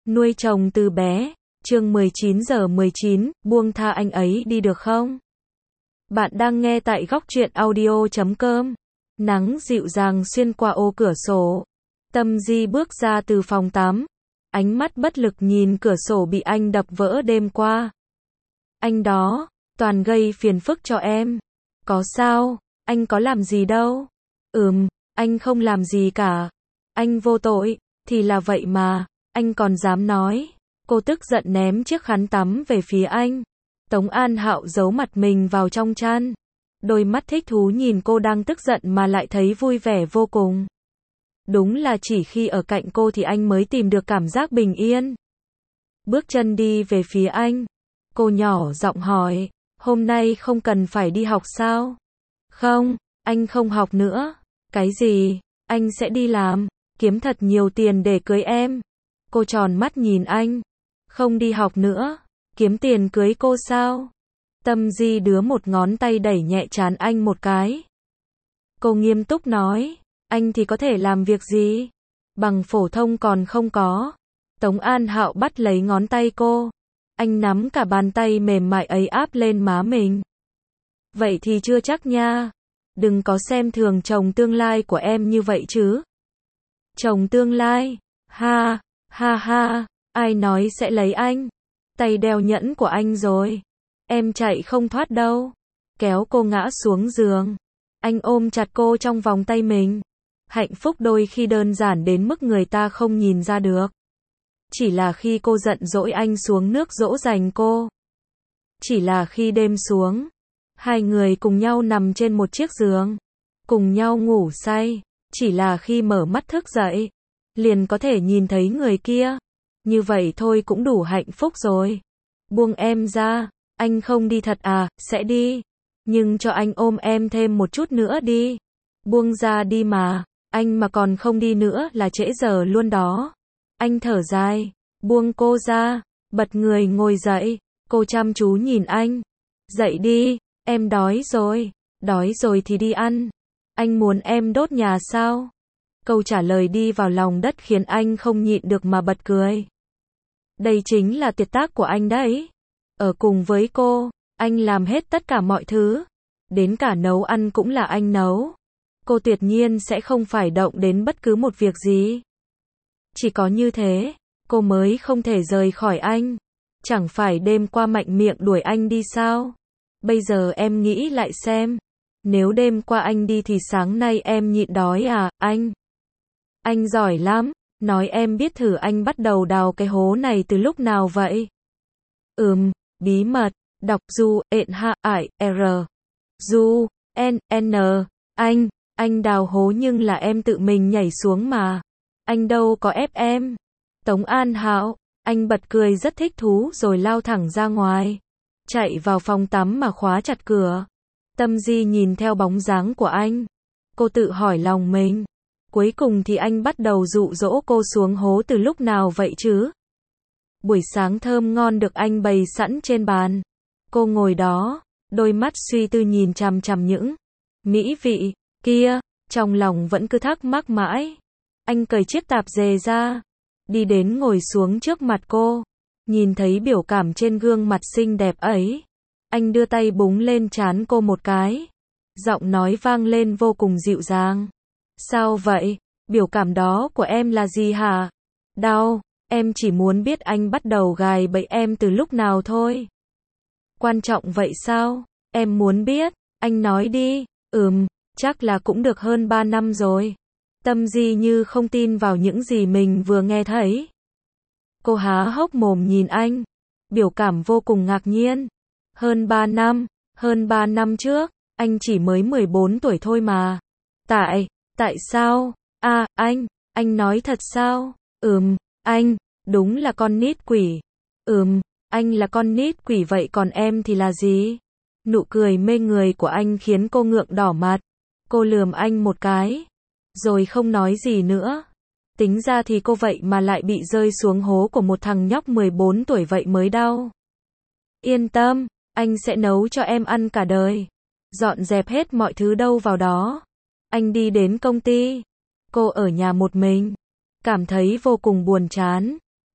Nuôi chồng từ bé. Chương 19:19, buông tha anh ấy đi được không? Bạn đang nghe tại góc truyện audio.com. Nắng dịu dàng xuyên qua ô cửa sổ. Tâm Di bước ra từ phòng tắm. Ánh mắt bất lực nhìn cửa sổ bị anh đập vỡ đêm qua. Anh đó, toàn gây phiền phức cho em. Có sao, anh có làm gì đâu. Anh không làm gì cả. Anh vô tội, thì là vậy mà, anh còn dám nói. Cô tức giận ném chiếc khăn tắm về phía anh. Tống An Hạo giấu mặt mình vào trong chăn. Đôi mắt thích thú nhìn cô đang tức giận mà lại thấy vui vẻ vô cùng. Đúng là chỉ khi ở cạnh cô thì anh mới tìm được cảm giác bình yên. Bước chân đi về phía anh. Cô nhỏ giọng hỏi, hôm nay không cần phải đi học sao? Không, anh không học nữa. Cái gì? Anh sẽ đi làm, kiếm thật nhiều tiền để cưới em. Cô tròn mắt nhìn anh. Không đi học nữa, kiếm tiền cưới cô sao? Tâm Di đưa một ngón tay đẩy nhẹ trán anh một cái. Cô nghiêm túc nói, anh thì có thể làm việc gì? Bằng phổ thông còn không có. Tống An Hạo bắt lấy ngón tay cô. Anh nắm cả bàn tay mềm mại ấy áp lên má mình. Vậy thì chưa chắc nha. Đừng có xem thường chồng tương lai của em như vậy chứ. Chồng tương lai? Ha, ha ha, ai nói sẽ lấy anh? Tay đeo nhẫn của anh rồi. Em chạy không thoát đâu. Kéo cô ngã xuống giường. Anh ôm chặt cô trong vòng tay mình. Hạnh phúc đôi khi đơn giản đến mức người ta không nhìn ra được. Chỉ là khi cô giận dỗi anh xuống nước dỗ dành cô. Chỉ là khi đêm xuống, hai người cùng nhau nằm trên một chiếc giường, cùng nhau ngủ say. Chỉ là khi mở mắt thức dậy, liền có thể nhìn thấy người kia. Như vậy thôi cũng đủ hạnh phúc rồi. Buông em ra, anh không đi thật à? Sẽ đi. Nhưng cho anh ôm em thêm một chút nữa đi. Buông ra đi mà, anh mà còn không đi nữa là trễ giờ luôn đó. Anh thở dài, buông cô ra, bật người ngồi dậy. Cô chăm chú nhìn anh. Dậy đi, em đói rồi thì đi ăn. Anh muốn em đốt nhà sao? Câu trả lời đi vào lòng đất khiến anh không nhịn được mà bật cười. Đây chính là tuyệt tác của anh đấy. Ở cùng với cô, anh làm hết tất cả mọi thứ. Đến cả nấu ăn cũng là anh nấu. Cô tuyệt nhiên sẽ không phải động đến bất cứ một việc gì. Chỉ có như thế, cô mới không thể rời khỏi anh. Chẳng phải đêm qua mạnh miệng đuổi anh đi sao? Bây giờ em nghĩ lại xem. Nếu đêm qua anh đi thì sáng nay em nhịn đói à, anh? Anh giỏi lắm. Nói em biết thử anh bắt đầu đào cái hố này từ lúc nào vậy? Bí mật. Đọc Du, R. Du, N. Anh đào hố nhưng là em tự mình nhảy xuống mà. Anh đâu có ép em. Tống An Hạo, anh bật cười rất thích thú rồi lao thẳng ra ngoài. Chạy vào phòng tắm mà khóa chặt cửa. Tâm Di nhìn theo bóng dáng của anh. Cô tự hỏi lòng mình. Cuối cùng thì anh bắt đầu dụ dỗ cô xuống hố từ lúc nào vậy chứ? Buổi sáng thơm ngon được anh bày sẵn trên bàn. Cô ngồi đó, đôi mắt suy tư nhìn chằm chằm những mỹ vị kia, trong lòng vẫn cứ thắc mắc mãi. Anh cởi chiếc tạp dề ra, đi đến ngồi xuống trước mặt cô. Nhìn thấy biểu cảm trên gương mặt xinh đẹp ấy, anh đưa tay búng lên trán cô một cái. Giọng nói vang lên vô cùng dịu dàng. Sao vậy? Biểu cảm đó của em là gì hả? Đau, em chỉ muốn biết anh bắt đầu gài bẫy em từ lúc nào thôi. Quan trọng vậy sao? Em muốn biết, anh nói đi. Chắc là cũng được hơn 3 năm rồi. Tâm Di như không tin vào những gì mình vừa nghe thấy. Cô há hốc mồm nhìn anh, biểu cảm vô cùng ngạc nhiên. Hơn 3 năm trước, anh chỉ mới 14 tuổi thôi mà. Tại sao? Anh nói thật sao? Anh, đúng là con nít quỷ. Anh là con nít quỷ vậy còn em thì là gì? Nụ cười mê người của anh khiến cô ngượng đỏ mặt. Cô lườm anh một cái, rồi không nói gì nữa. Tính ra thì cô vậy mà lại bị rơi xuống hố của một thằng nhóc 14 tuổi vậy mới đau. Yên tâm, anh sẽ nấu cho em ăn cả đời. Dọn dẹp hết mọi thứ đâu vào đó. Anh đi đến công ty. Cô ở nhà một mình. Cảm thấy vô cùng buồn chán.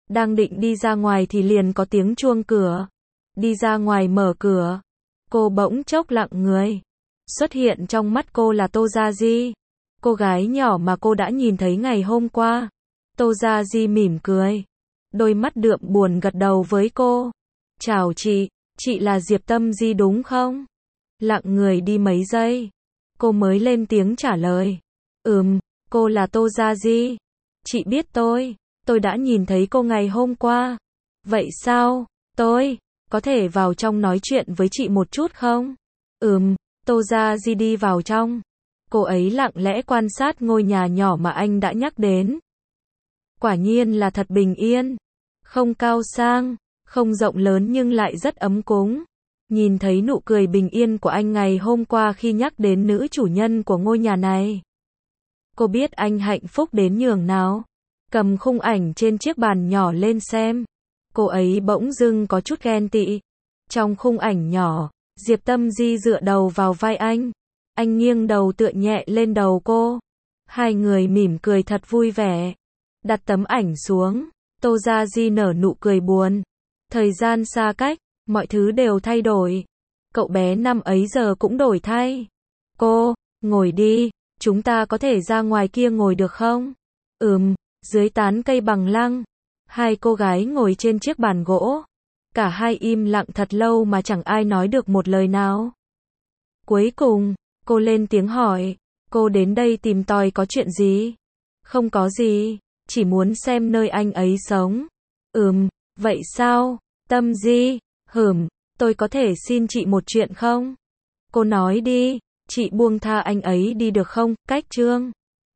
Đang định đi ra ngoài thì liền có tiếng chuông cửa. Đi ra ngoài mở cửa. Cô bỗng chốc lặng người. Xuất hiện trong mắt cô là Tô Gia Di. Cô gái nhỏ mà cô đã nhìn thấy ngày hôm qua. Tô Gia Di mỉm cười. Đôi mắt đượm buồn gật đầu với cô. Chào chị là Diệp Tâm Di đúng không? Lặng người đi mấy giây. Cô mới lên tiếng trả lời. Cô là Tô Gia Di. Chị biết tôi đã nhìn thấy cô ngày hôm qua. Vậy sao, tôi có thể vào trong nói chuyện với chị một chút không? Tô Gia Di đi vào trong. Cô ấy lặng lẽ quan sát ngôi nhà nhỏ mà anh đã nhắc đến. Quả nhiên là thật bình yên. Không cao sang, không rộng lớn nhưng lại rất ấm cúng. Nhìn thấy nụ cười bình yên của anh ngày hôm qua khi nhắc đến nữ chủ nhân của ngôi nhà này. Cô biết anh hạnh phúc đến nhường nào. Cầm khung ảnh trên chiếc bàn nhỏ lên xem. Cô ấy bỗng dưng có chút ghen tị. Trong khung ảnh nhỏ, Diệp Tâm Di dựa đầu vào vai anh. Anh nghiêng đầu tựa nhẹ lên đầu cô. Hai người mỉm cười thật vui vẻ. Đặt tấm ảnh xuống. Tô Gia Di nở nụ cười buồn. Thời gian xa cách, mọi thứ đều thay đổi. Cậu bé năm ấy giờ cũng đổi thay. Cô, ngồi đi, chúng ta có thể ra ngoài kia ngồi được không? Dưới tán cây bằng lăng. Hai cô gái ngồi trên chiếc bàn gỗ. Cả hai im lặng thật lâu mà chẳng ai nói được một lời nào. Cuối cùng, cô lên tiếng hỏi. Cô đến đây tìm tòi có chuyện gì? Không có gì, chỉ muốn xem nơi anh ấy sống. Vậy sao? Tâm Di, tôi có thể xin chị một chuyện không? Cô nói đi, chị buông tha anh ấy đi được không? Cách chương